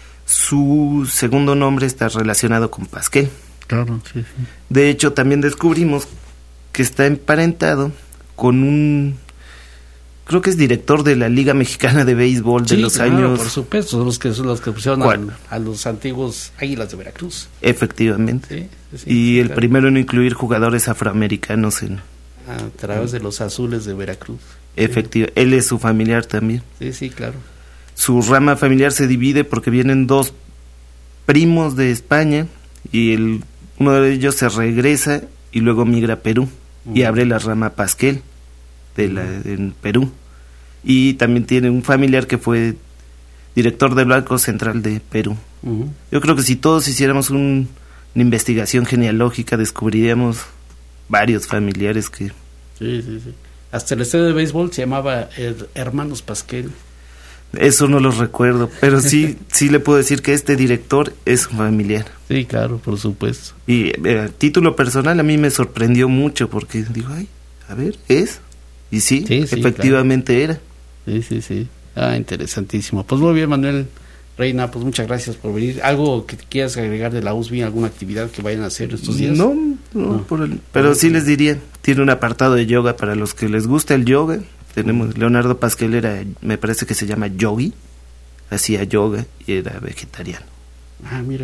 su segundo nombre está relacionado con Pasquel. Claro, sí, sí. De hecho, también descubrimos que está emparentado con un... creo que es director de la Liga Mexicana de Béisbol de sí, los claro, años... por supuesto, son los que, son los que pusieron a, a los antiguos Águilas de Veracruz. Efectivamente. Sí, sí, y sí, el claro. primero en incluir jugadores afroamericanos en... a través de los Azules de Veracruz. Efectivamente, sí. Él es su familiar también. Sí, sí, claro. Su rama familiar se divide porque vienen dos primos de España y el uno de ellos se regresa y luego migra a Perú, uh-huh, y abre la rama Pasquel de la, en Perú. Y también tiene un familiar que fue director del Banco Central de Perú. Uh-huh. Yo creo que si todos hiciéramos un, una investigación genealógica descubriríamos varios familiares que... Sí, sí, sí. Hasta el estadio de béisbol se llamaba Hermanos Pasquel. Eso no lo recuerdo, pero sí sí le puedo decir que este director es un familiar. Sí, claro, por supuesto. Y eh, a título personal a mí me sorprendió mucho porque digo, ay, a ver, ¿es? Y sí, sí, sí, efectivamente claro. Era. Sí, sí, sí. Ah, interesantísimo. Pues muy bien, Manuel Reina, pues muchas gracias por venir. ¿Algo que quieras agregar de la U S B I, alguna actividad que vayan a hacer estos días? No, no, no. Por el, pero sí les diría, tiene un apartado de yoga para los que les gusta el yoga. Tenemos, Leonardo Pasquel era, me parece que se llama yogi, hacía yoga y era vegetariano. Ah, mira.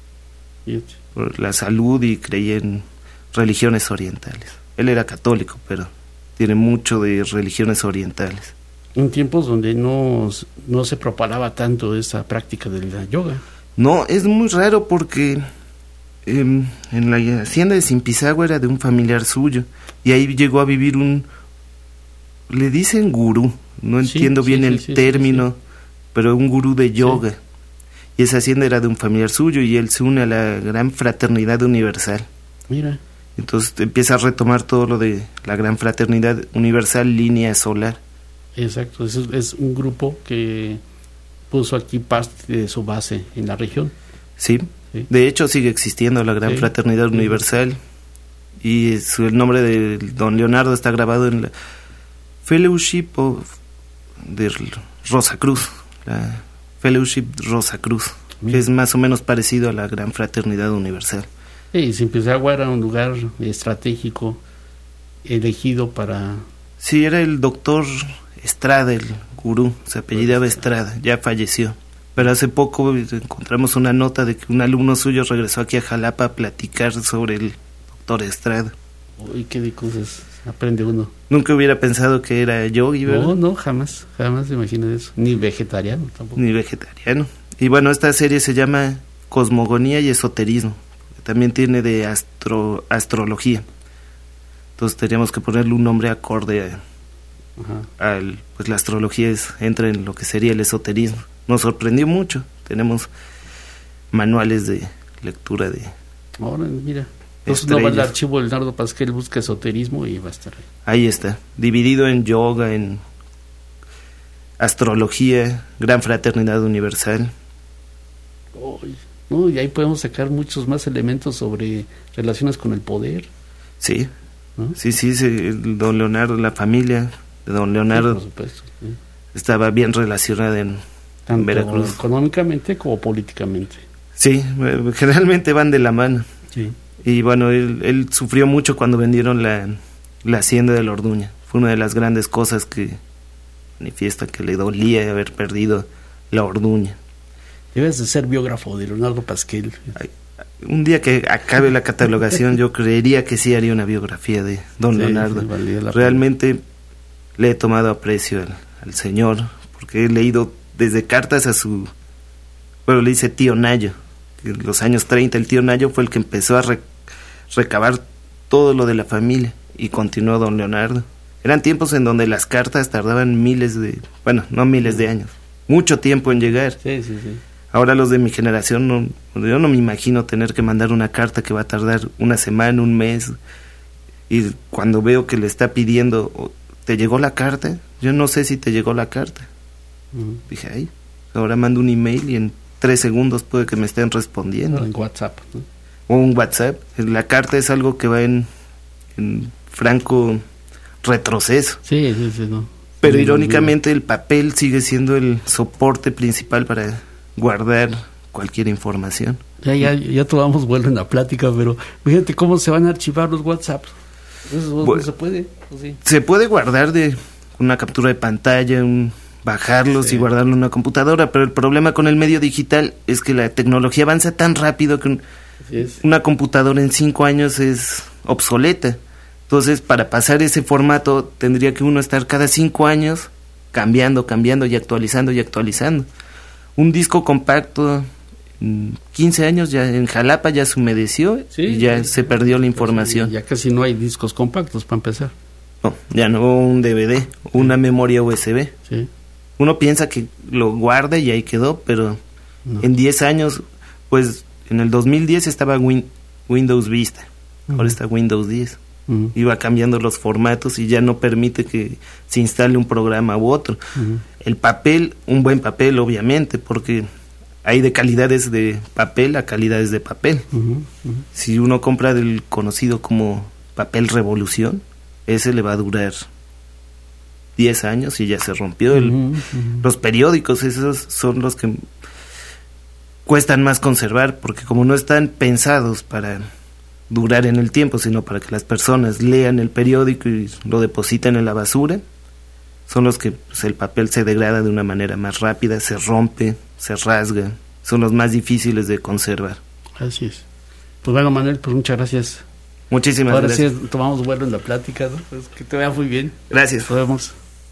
Por la salud y creía en religiones orientales. Él era católico, pero tiene mucho de religiones orientales. En tiempos donde no, no se propalaba tanto esa práctica de la yoga. No, es muy raro porque eh, en la hacienda de Zimpizagua era de un familiar suyo y ahí llegó a vivir un, le dicen gurú, no sí, entiendo bien sí, el sí, término, sí, sí. pero un gurú de yoga. Sí. Y esa hacienda era de un familiar suyo y él se une a la Gran Fraternidad Universal. Mira. Entonces empieza a retomar todo lo de la Gran Fraternidad Universal Línea Solar. Exacto, es, es un grupo que puso aquí parte de su base en la región. Sí, sí. De hecho sigue existiendo la Gran sí. Fraternidad sí. Universal y su, el nombre de don Leonardo está grabado en la Fellowship of de Rosacruz, la Fellowship Rosacruz, sí. que es más o menos parecido a la Gran Fraternidad Universal. Sí, Zimpizagua era un lugar estratégico elegido para... Sí, era el doctor Estrada, el gurú, se apellidaba Estrada, ya falleció. Pero hace poco encontramos una nota de que un alumno suyo regresó aquí a Jalapa a platicar sobre el doctor Estrada. Uy, qué de cosas aprende uno. Nunca hubiera pensado que era yogi, ¿verdad? No, no, jamás, jamás me imagino eso. Ni vegetariano tampoco. Ni vegetariano. Y bueno, esta serie se llama Cosmogonía y Esoterismo. También tiene de astro, astrología. Entonces teníamos que ponerle un nombre acorde a, Ajá. al, pues la astrología es, entra en lo que sería el esoterismo. Nos sorprendió mucho. Tenemos manuales de lectura de... Ahora, mira. Entonces no va al archivo del Leonardo Pasquel, busca esoterismo y va a estar ahí. Ahí está, dividido en yoga, en astrología, Gran Fraternidad Universal. Oh, no, y ahí podemos sacar muchos más elementos sobre relaciones con el poder. Sí. ¿No? Sí, sí, sí, don Leonardo, la familia de don Leonardo, sí, por supuesto, sí. estaba bien relacionada en, en Veracruz. Económicamente como políticamente. Sí, generalmente van de la mano. Sí. Y bueno, él, él sufrió mucho cuando vendieron la la hacienda de la Orduña. Fue una de las grandes cosas que manifiesta que le dolía haber perdido la Orduña. Debes de ser biógrafo de Leonardo Pasquel. Ay, un día que acabe la catalogación yo creería que sí haría una biografía de don sí, Leonardo. Sí, realmente le he tomado aprecio al, al señor, porque he leído desde cartas a su, bueno, le dice tío Nayo, que en los años treinta el tío Nayo fue el que empezó a re, recabar todo lo de la familia, y continuó don Leonardo. Eran tiempos en donde las cartas tardaban miles de, bueno, no miles de años, mucho tiempo en llegar. Sí, sí, sí. Ahora los de mi generación, no, yo no me imagino tener que mandar una carta que va a tardar una semana, un mes, y cuando veo que le está pidiendo, ¿te llegó la carta? Yo no sé si te llegó la carta. Uh-huh. Dije, ay, ahora mando un email y en tres segundos puede que me estén respondiendo. O en WhatsApp, ¿no? O un WhatsApp. La carta es algo que va en, en franco retroceso. Sí, sí, sí, no. Pero sí, irónicamente el papel sigue siendo el soporte principal para guardar cualquier información. Ya, ya, ya tomamos vuelo en la plática, pero fíjate cómo se van a archivar los WhatsApps. Eso bueno, no se puede. ¿O sí? Se puede guardar de una captura de pantalla, un, bajarlos sí. y guardarlo en una computadora, pero el problema con el medio digital es que la tecnología avanza tan rápido que un, es. una computadora en cinco años es obsoleta. Entonces, para pasar ese formato tendría que uno estar cada cinco años cambiando, cambiando y actualizando y actualizando. Un disco compacto, quince años ya en Jalapa ya se humedeció sí, y ya sí, se perdió la información. Ya casi no hay discos compactos para empezar. No, ya no, un D V D, una sí. memoria U S B. Sí. Uno piensa que lo guarda y ahí quedó, pero no. en diez años, pues en el dos mil diez estaba Win- Windows Vista, uh-huh. ahora está Windows diez. Uh-huh. Iba cambiando los formatos y ya no permite que se instale un programa u otro. Uh-huh. El papel, un buen papel obviamente, porque hay de calidades de papel a calidades de papel. Uh-huh. Uh-huh. Si uno compra del conocido como papel Revolución, ese le va a durar diez años y ya se rompió. El, uh-huh. Uh-huh. Los periódicos, esos son los que cuestan más conservar, porque como no están pensados para durar en el tiempo, sino para que las personas lean el periódico y lo depositan en la basura, son los que pues, el papel se degrada de una manera más rápida, se rompe, se rasga, son los más difíciles de conservar. Así es. Pues bueno, Manuel, pues muchas gracias. Muchísimas Ahora gracias. Ahora sí tomamos vuelo en la plática, ¿no? Pues que te vea muy bien. Gracias. Nos vemos.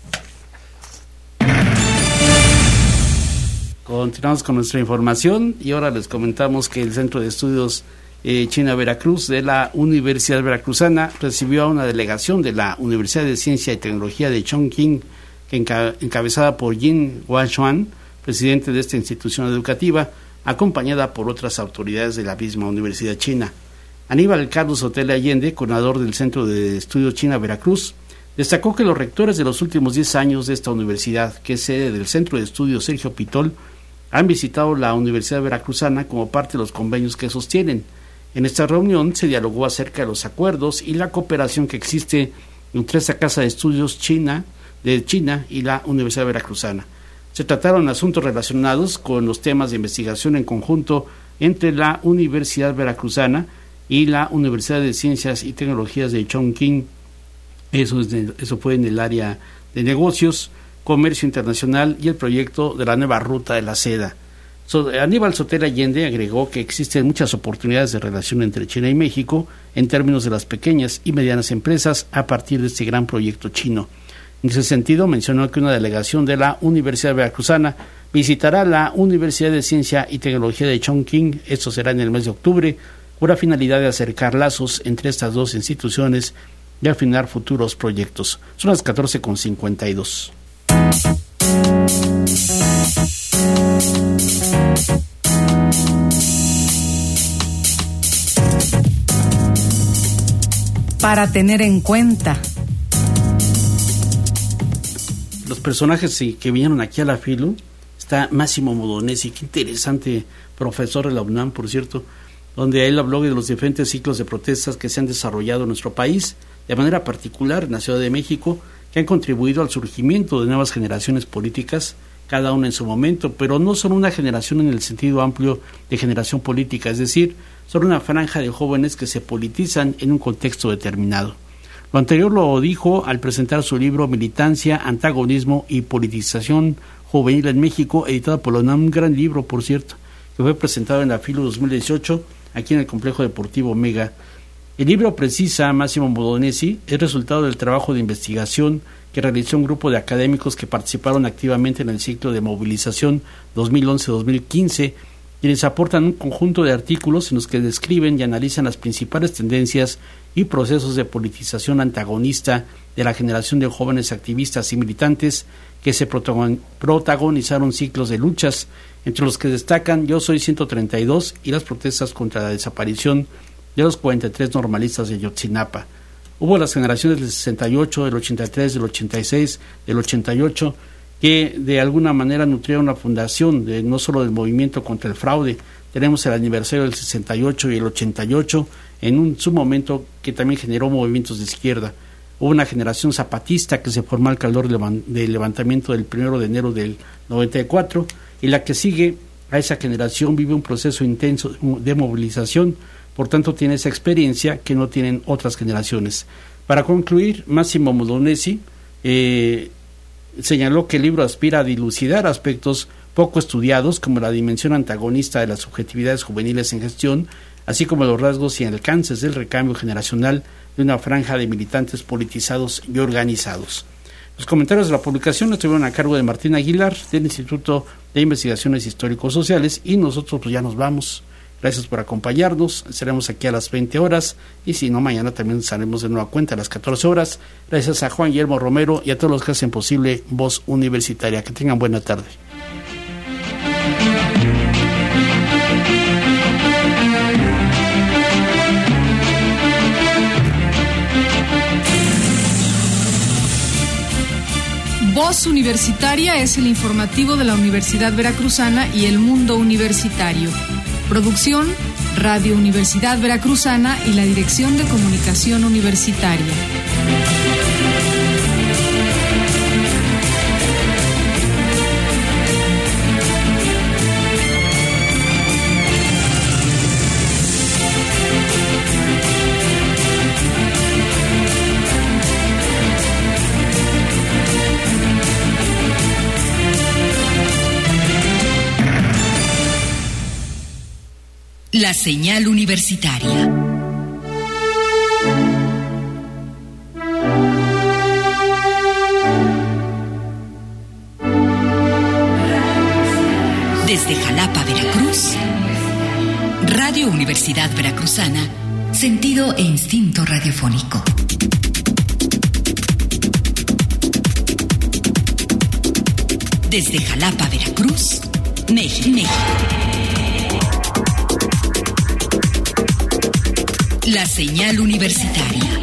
Continuamos con nuestra información y ahora les comentamos que el Centro de Estudios Eh, China Veracruz de la Universidad Veracruzana recibió a una delegación de la Universidad de Ciencia y Tecnología de Chongqing, que enca- encabezada por Jin Huachuan, presidente de esta institución educativa, acompañada por otras autoridades de la misma Universidad China. Aníbal Carlos Sotelo Allende, coordinador del Centro de Estudios China Veracruz, destacó que los rectores de los últimos diez años de esta universidad, que es sede del Centro de Estudios Sergio Pitol, han visitado la Universidad Veracruzana como parte de los convenios que sostienen. En esta reunión se dialogó acerca de los acuerdos y la cooperación que existe entre esta Casa de Estudios China, de China y la Universidad Veracruzana. Se trataron asuntos relacionados con los temas de investigación en conjunto entre la Universidad Veracruzana y la Universidad de Ciencias y Tecnologías de Chongqing. Eso, es de, eso fue en el área de negocios, comercio internacional y el proyecto de la nueva ruta de la seda. So, Aníbal Sotelo Allende agregó que existen muchas oportunidades de relación entre China y México en términos de las pequeñas y medianas empresas a partir de este gran proyecto chino. En ese sentido, mencionó que una delegación de la Universidad Veracruzana visitará la Universidad de Ciencia y Tecnología de Chongqing, esto será en el mes de octubre, con la finalidad de acercar lazos entre estas dos instituciones y afinar futuros proyectos. Son las catorce con cincuenta y dos. Para tener en cuenta. Los personajes que vinieron aquí a la FILU, está Máximo Modonesi, qué interesante profesor de la UNAM, por cierto, donde él habló de los diferentes ciclos de protestas que se han desarrollado en nuestro país, de manera particular en la Ciudad de México, que han contribuido al surgimiento de nuevas generaciones políticas, cada una en su momento, pero no son una generación en el sentido amplio de generación política, es decir, son una franja de jóvenes que se politizan en un contexto determinado. Lo anterior lo dijo al presentar su libro Militancia, Antagonismo y Politización Juvenil en México, editado por la UNAM, un gran libro, por cierto, que fue presentado en la FILU dos mil dieciocho, aquí en el Complejo Deportivo Mega. El libro precisa, Massimo Modonesi, es resultado del trabajo de investigación que realizó un grupo de académicos que participaron activamente en el ciclo de movilización dos mil once a dos mil quince, quienes aportan un conjunto de artículos en los que describen y analizan las principales tendencias y procesos de politización antagonista de la generación de jóvenes activistas y militantes que se protagonizaron ciclos de luchas, entre los que destacan Yo Soy ciento treinta y dos y las protestas contra la desaparición de los cuarenta y tres normalistas de Ayotzinapa. Hubo las generaciones del sesenta y ocho, del ochenta y tres, del ochenta y seis, del ochenta y ocho, que de alguna manera nutrieron la fundación de, no solo del movimiento contra el fraude. Tenemos el aniversario del sesenta y ocho y el ochenta y ocho, en un su momento que también generó movimientos de izquierda. Hubo una generación zapatista que se formó al calor del levantamiento del primero de enero del noventa y cuatro, y la que sigue a esa generación vive un proceso intenso de movilización, por tanto tiene esa experiencia que no tienen otras generaciones. Para concluir, Massimo Modonesi eh, señaló que el libro aspira a dilucidar aspectos poco estudiados como la dimensión antagonista de las subjetividades juveniles en gestión, así como los rasgos y alcances del recambio generacional de una franja de militantes politizados y organizados. Los comentarios de la publicación estuvieron a cargo de Martín Aguilar, del Instituto de Investigaciones Histórico-Sociales, y nosotros pues ya nos vamos. Gracias por acompañarnos, estaremos aquí a las veinte horas, y si no, mañana también estaremos de nueva cuenta a las catorce horas. Gracias a Juan Guillermo Romero y a todos los que hacen posible Voz Universitaria. Que tengan buena tarde. Voz Universitaria es el informativo de la Universidad Veracruzana y el mundo universitario. Producción, Radio Universidad Veracruzana y la Dirección de Comunicación Universitaria. La señal universitaria. Desde Jalapa, Veracruz, Radio Universidad Veracruzana, sentido e instinto radiofónico. Desde Jalapa, Veracruz, México. La señal universitaria.